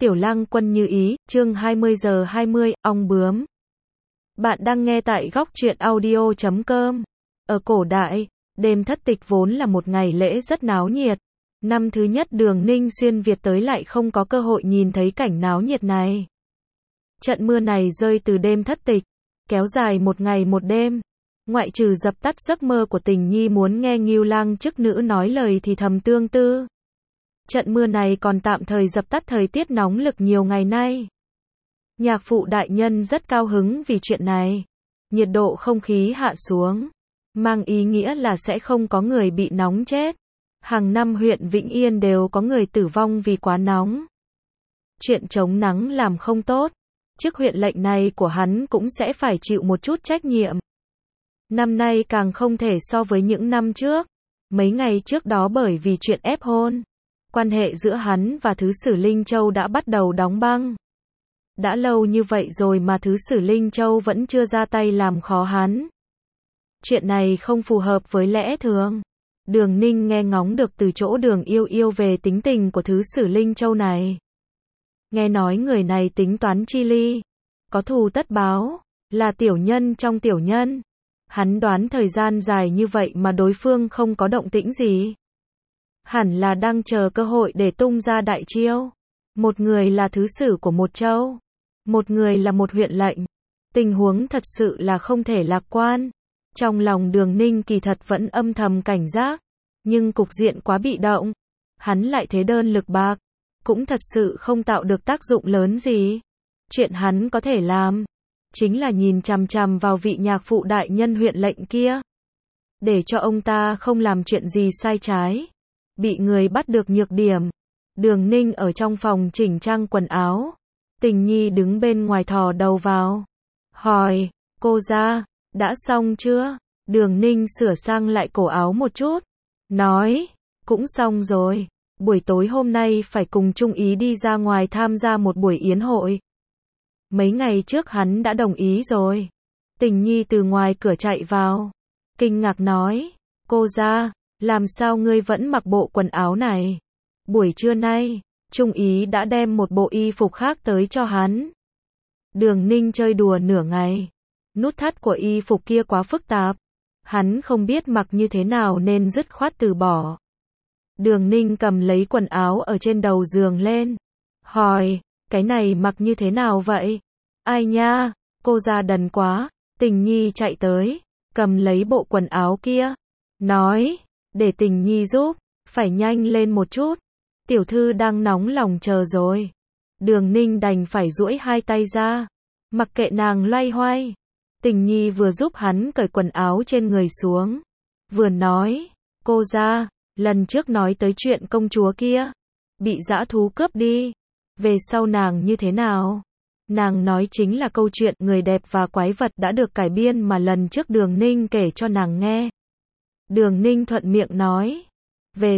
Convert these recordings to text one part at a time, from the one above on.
Tiểu Lang Quân như ý, chương 20:20, ong bướm. Bạn đang nghe tại góc truyện audio.com. Ở cổ đại, đêm thất tịch vốn là một ngày lễ rất náo nhiệt. Năm thứ nhất Đường Ninh xuyên Việt tới lại không có cơ hội nhìn thấy cảnh náo nhiệt này. Trận mưa này rơi từ đêm thất tịch, kéo dài một ngày một đêm. Ngoại trừ dập tắt giấc mơ của Tình Nhi muốn nghe Ngưu Lang chức nữ nói lời thì thầm tương tư. Trận mưa này còn tạm thời dập tắt thời tiết nóng lực nhiều ngày nay. Nhạc phụ đại nhân rất cao hứng vì chuyện này. Nhiệt độ không khí hạ xuống, mang ý nghĩa là sẽ không có người bị nóng chết. Hàng năm huyện Vĩnh Yên đều có người tử vong vì quá nóng. Chuyện chống nắng làm không tốt, chức huyện lệnh này của hắn cũng sẽ phải chịu một chút trách nhiệm. Năm nay càng không thể so với những năm trước. Mấy ngày trước đó bởi vì chuyện ép hôn, quan hệ giữa hắn và Thứ Sử Linh Châu đã bắt đầu đóng băng. Đã lâu như vậy rồi mà Thứ Sử Linh Châu vẫn chưa ra tay làm khó hắn. Chuyện này không phù hợp với lẽ thường. Đường Ninh nghe ngóng được từ chỗ Đường Yêu Yêu về tính tình của Thứ Sử Linh Châu này. Nghe nói người này tính toán chi ly, có thù tất báo, là tiểu nhân trong tiểu nhân. Hắn đoán thời gian dài như vậy mà đối phương không có động tĩnh gì. Hẳn là đang chờ cơ hội để tung ra đại chiêu. Một người là thứ sử của một châu, một người là một huyện lệnh. Tình huống thật sự là không thể lạc quan. Trong lòng Đường Ninh kỳ thật vẫn âm thầm cảnh giác, nhưng cục diện quá bị động. Hắn lại thế đơn lực bạc, cũng thật sự không tạo được tác dụng lớn gì. Chuyện hắn có thể làm, chính là nhìn chằm chằm vào vị nhạc phụ đại nhân huyện lệnh kia. Để cho ông ta không làm chuyện gì sai trái. Bị người bắt được nhược điểm. Đường Ninh ở trong phòng chỉnh trang quần áo. Tình Nhi đứng bên ngoài thò đầu vào. Hỏi, cô ra, đã xong chưa? Đường Ninh sửa sang lại cổ áo một chút. Nói, cũng xong rồi. Buổi tối hôm nay phải cùng Trung Ý đi ra ngoài tham gia một buổi yến hội. Mấy ngày trước hắn đã đồng ý rồi. Tình Nhi từ ngoài cửa chạy vào. Kinh ngạc nói, cô ra, làm sao ngươi vẫn mặc bộ quần áo này? Buổi trưa nay, Trung Ý đã đem một bộ y phục khác tới cho hắn. Đường Ninh chơi đùa nửa ngày. Nút thắt của y phục kia quá phức tạp. Hắn không biết mặc như thế nào nên dứt khoát từ bỏ. Đường Ninh cầm lấy quần áo ở trên đầu giường lên. Hỏi, cái này mặc như thế nào vậy? Ai nha, cô ra đần quá. Tình Nhi chạy tới, cầm lấy bộ quần áo kia. Nói, để Tình Nhi giúp, phải nhanh lên một chút. Tiểu thư đang nóng lòng chờ rồi. Đường Ninh đành phải duỗi hai tay ra, mặc kệ nàng loay hoay. Tình Nhi vừa giúp hắn cởi quần áo trên người xuống, vừa nói, cô ra, lần trước nói tới chuyện công chúa kia, bị dã thú cướp đi. Về sau nàng như thế nào? Nàng nói chính là câu chuyện người đẹp và quái vật đã được cải biên mà lần trước Đường Ninh kể cho nàng nghe. Đường Ninh thuận miệng nói, về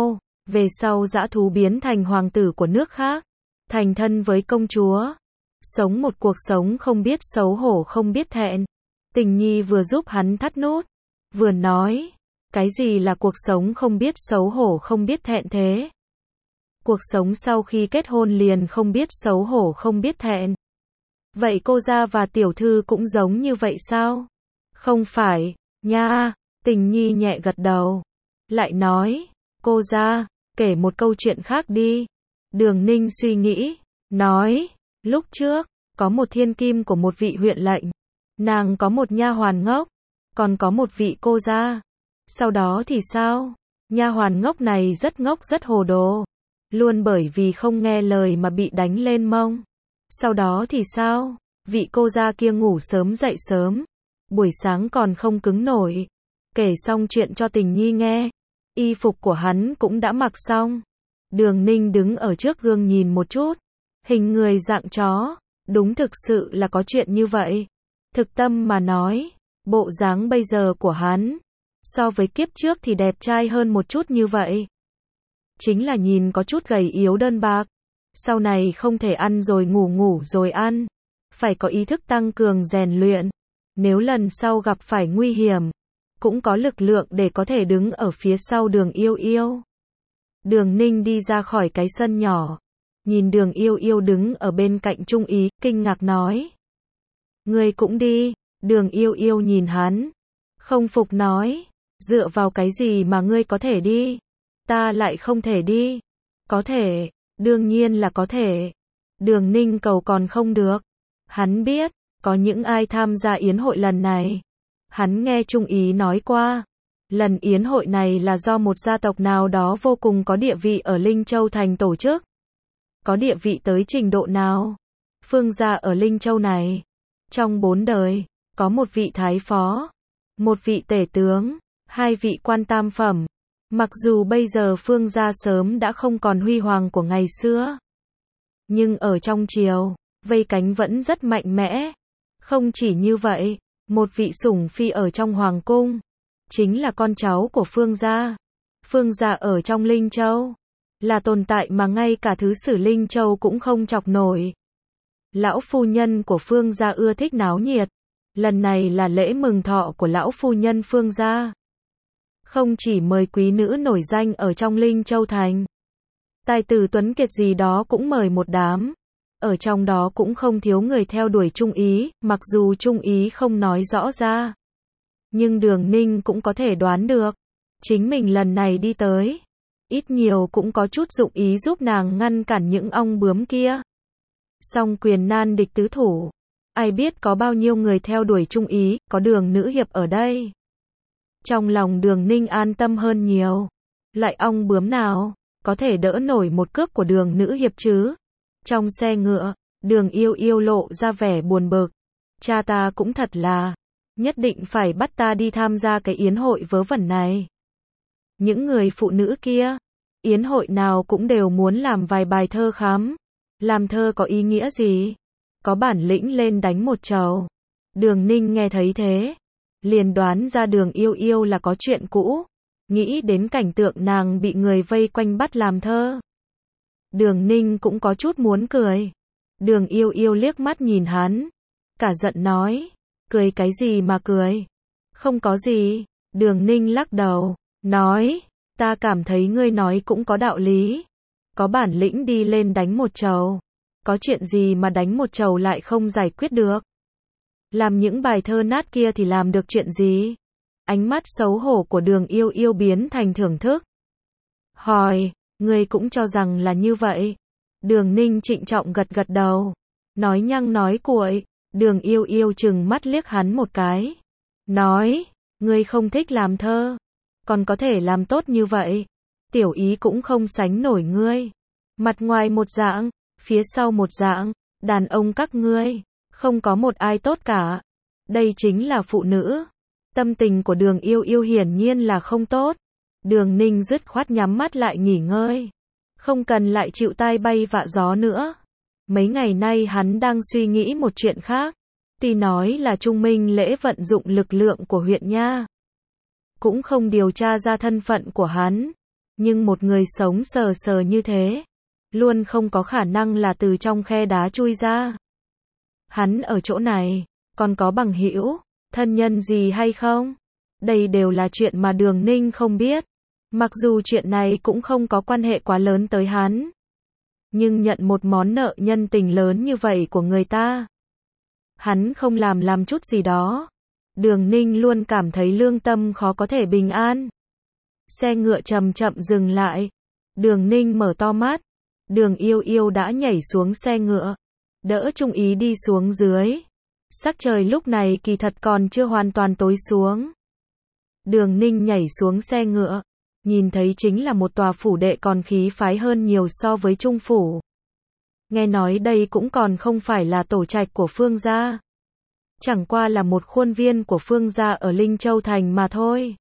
sau dã thú biến thành hoàng tử của nước khác, thành thân với công chúa, sống một cuộc sống không biết xấu hổ không biết thẹn. Tình Nhi vừa giúp hắn thắt nút, vừa nói, cái gì là cuộc sống không biết xấu hổ không biết thẹn thế? Cuộc sống sau khi kết hôn liền không biết xấu hổ không biết thẹn. Vậy cô gia và tiểu thư cũng giống như vậy sao? Không phải, nha. Tình Nhi nhẹ gật đầu. Lại nói, cô gia, kể một câu chuyện khác đi. Đường Ninh suy nghĩ, nói, lúc trước, có một thiên kim của một vị huyện lệnh. Nàng có một nha hoàn ngốc, còn có một vị cô gia. Sau đó thì sao? Nha hoàn ngốc này rất ngốc rất hồ đồ. Luôn bởi vì không nghe lời mà bị đánh lên mông. Sau đó thì sao? Vị cô gia kia ngủ sớm dậy sớm. Buổi sáng còn không cứng nổi. Kể xong chuyện cho Tình Nhi nghe. Y phục của hắn cũng đã mặc xong. Đường Ninh đứng ở trước gương nhìn một chút. Hình người dạng chó. Đúng thực sự là có chuyện như vậy. Thực tâm mà nói, bộ dáng bây giờ của hắn, so với kiếp trước thì đẹp trai hơn một chút như vậy. Chính là nhìn có chút gầy yếu đơn bạc. Sau này không thể ăn rồi ngủ ngủ rồi ăn. Phải có ý thức tăng cường rèn luyện. Nếu lần sau gặp phải nguy hiểm, cũng có lực lượng để có thể đứng ở phía sau Đường Yêu Yêu. Đường Ninh đi ra khỏi cái sân nhỏ. nhìn Đường Yêu Yêu đứng ở bên cạnh Trung Ý, kinh ngạc nói. Ngươi cũng đi, Đường Yêu Yêu nhìn hắn, không phục nói, dựa vào cái gì mà ngươi có thể đi, ta lại không thể đi. Có thể, đương nhiên là có thể. Đường Ninh cầu còn không được. Hắn biết, có những ai tham gia yến hội lần này. Hắn nghe Trung Ý nói qua, lần yến hội này là do một gia tộc nào đó vô cùng có địa vị ở Linh Châu Thành tổ chức. Có địa vị tới trình độ nào? Phương gia ở Linh Châu này, trong 4 đời, có một vị thái phó, một vị tể tướng, 2 vị quan tam phẩm. Mặc dù bây giờ Phương gia sớm đã không còn huy hoàng của ngày xưa, nhưng ở trong triều, vây cánh vẫn rất mạnh mẽ. Không chỉ như vậy, một vị sủng phi ở trong hoàng cung, chính là con cháu của Phương gia. Phương gia ở trong Linh Châu, là tồn tại mà ngay cả thứ sử Linh Châu cũng không chọc nổi. Lão phu nhân của Phương gia ưa thích náo nhiệt. Lần này là lễ mừng thọ của lão phu nhân Phương gia. Không chỉ mời quý nữ nổi danh ở trong Linh Châu Thành, tài tử tuấn kiệt gì đó cũng mời một đám. Ở trong đó cũng không thiếu người theo đuổi Trung Ý, mặc dù Trung Ý không nói rõ ra. Nhưng Đường Ninh cũng có thể đoán được, chính mình lần này đi tới, ít nhiều cũng có chút dụng ý giúp nàng ngăn cản những ong bướm kia. Song quyền nan địch tứ thủ, ai biết có bao nhiêu người theo đuổi Trung Ý, có Đường nữ hiệp ở đây. Trong lòng Đường Ninh an tâm hơn nhiều. Lại ong bướm nào có thể đỡ nổi một cước của Đường nữ hiệp chứ? Trong xe ngựa, Đường Yêu Yêu lộ ra vẻ buồn bực. Cha ta cũng thật là, nhất định phải bắt ta đi tham gia cái yến hội vớ vẩn này. Những người phụ nữ kia, yến hội nào cũng đều muốn làm vài bài thơ khám. Làm thơ có ý nghĩa gì? Có bản lĩnh lên đánh một trầu. Đường Ninh nghe thấy thế, liền đoán ra Đường Yêu Yêu là có chuyện cũ. Nghĩ đến cảnh tượng nàng bị người vây quanh bắt làm thơ. Đường Ninh cũng có chút muốn cười. Đường Yêu Yêu liếc mắt nhìn hắn, cả giận nói, cười cái gì mà cười? Không có gì. Đường Ninh lắc đầu, nói, ta cảm thấy ngươi nói cũng có đạo lý. Có bản lĩnh đi lên đánh một trầu. Có chuyện gì mà đánh một trầu lại không giải quyết được? Làm những bài thơ nát kia thì làm được chuyện gì? Ánh mắt xấu hổ của Đường Yêu Yêu biến thành thưởng thức. Hỏi, ngươi cũng cho rằng là như vậy? Đường Ninh trịnh trọng gật gật đầu, nói nhăng nói cuội. Đường Yêu Yêu trừng mắt liếc hắn một cái, nói, ngươi không thích làm thơ, còn có thể làm tốt như vậy, tiểu ý cũng không sánh nổi ngươi. Mặt ngoài một dạng, phía sau một dạng, đàn ông các ngươi, không có một ai tốt cả. Đây chính là phụ nữ. Tâm tình của Đường Yêu Yêu hiển nhiên là không tốt. Đường Ninh dứt khoát nhắm mắt lại nghỉ ngơi. Không cần lại chịu tai bay vạ gió nữa. Mấy ngày nay hắn đang suy nghĩ một chuyện khác. Tuy nói là Trung Minh Lễ vận dụng lực lượng của huyện nha, cũng không điều tra ra thân phận của hắn. Nhưng một người sống sờ sờ như thế, luôn không có khả năng là từ trong khe đá chui ra. Hắn ở chỗ này, còn có bằng hữu, thân nhân gì hay không? Đây đều là chuyện mà Đường Ninh không biết. Mặc dù chuyện này cũng không có quan hệ quá lớn tới hắn, nhưng nhận một món nợ nhân tình lớn như vậy của người ta, hắn không làm chút gì đó, Đường Ninh luôn cảm thấy lương tâm khó có thể bình an. Xe ngựa chậm chậm dừng lại. Đường Ninh mở to mắt. Đường Yêu Yêu đã nhảy xuống xe ngựa, đỡ Trung Ý đi xuống dưới. Sắc trời lúc này kỳ thật còn chưa hoàn toàn tối xuống. Đường Ninh nhảy xuống xe ngựa, nhìn thấy chính là một tòa phủ đệ còn khí phái hơn nhiều so với Trung phủ. Nghe nói đây cũng còn không phải là tổ trạch của Phương gia, chẳng qua là một khuôn viên của Phương gia ở Linh Châu Thành mà thôi.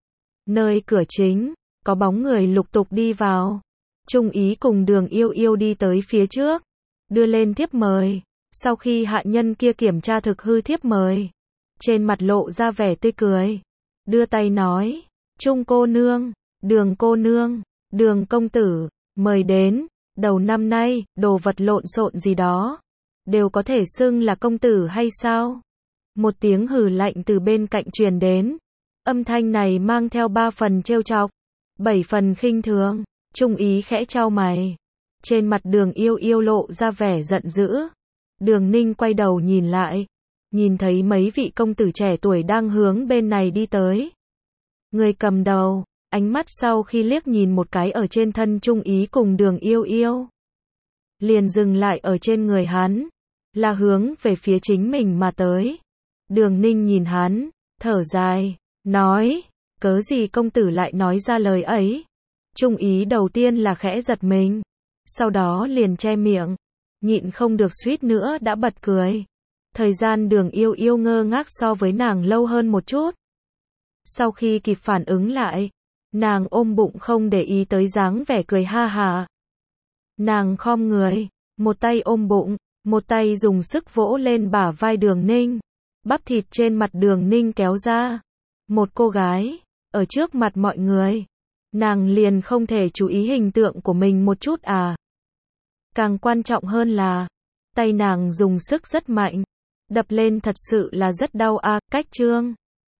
Nơi cửa chính, có bóng người lục tục đi vào. Trung Ý cùng Đường Yêu Yêu đi tới phía trước, đưa lên thiếp mời. Sau khi hạ nhân kia kiểm tra thực hư thiếp mời, trên mặt lộ ra vẻ tươi cười, đưa tay nói, Trung cô nương, Đường cô nương, Đường công tử, mời đến. Đầu năm nay, đồ vật lộn xộn gì đó, đều có thể xưng là công tử hay sao? Một tiếng hừ lạnh từ bên cạnh truyền đến. Âm thanh này mang theo 3 phần trêu chọc, 7 phần khinh thường. Trung Ý khẽ chau mày, Trên mặt Đường Yêu Yêu lộ ra vẻ giận dữ. Đường Ninh quay đầu nhìn lại, nhìn thấy mấy vị công tử trẻ tuổi đang hướng bên này đi tới. Người cầm đầu, ánh mắt sau khi liếc nhìn một cái ở trên thân Trung Ý cùng Đường Yêu Yêu, liền dừng lại ở trên người hắn, là hướng về phía chính mình mà tới. Đường Ninh nhìn hắn, thở dài, nói, cớ gì công tử lại nói ra lời ấy. Trung Ý đầu tiên là khẽ giật mình, sau đó liền che miệng, nhịn không được suýt nữa đã bật cười. Thời gian Đường Yêu Yêu ngơ ngác so với nàng lâu hơn một chút. Sau khi kịp phản ứng lại, nàng ôm bụng không để ý tới dáng vẻ cười ha hà. Nàng khom người, một tay ôm bụng, một tay dùng sức vỗ lên bả vai Đường Ninh. Bắp thịt trên mặt Đường Ninh kéo ra. Một cô gái, ở trước mặt mọi người, nàng liền không thể chú ý hình tượng của mình một chút à. Càng quan trọng hơn là, tay nàng dùng sức rất mạnh, đập lên thật sự là rất đau à. Cách Trương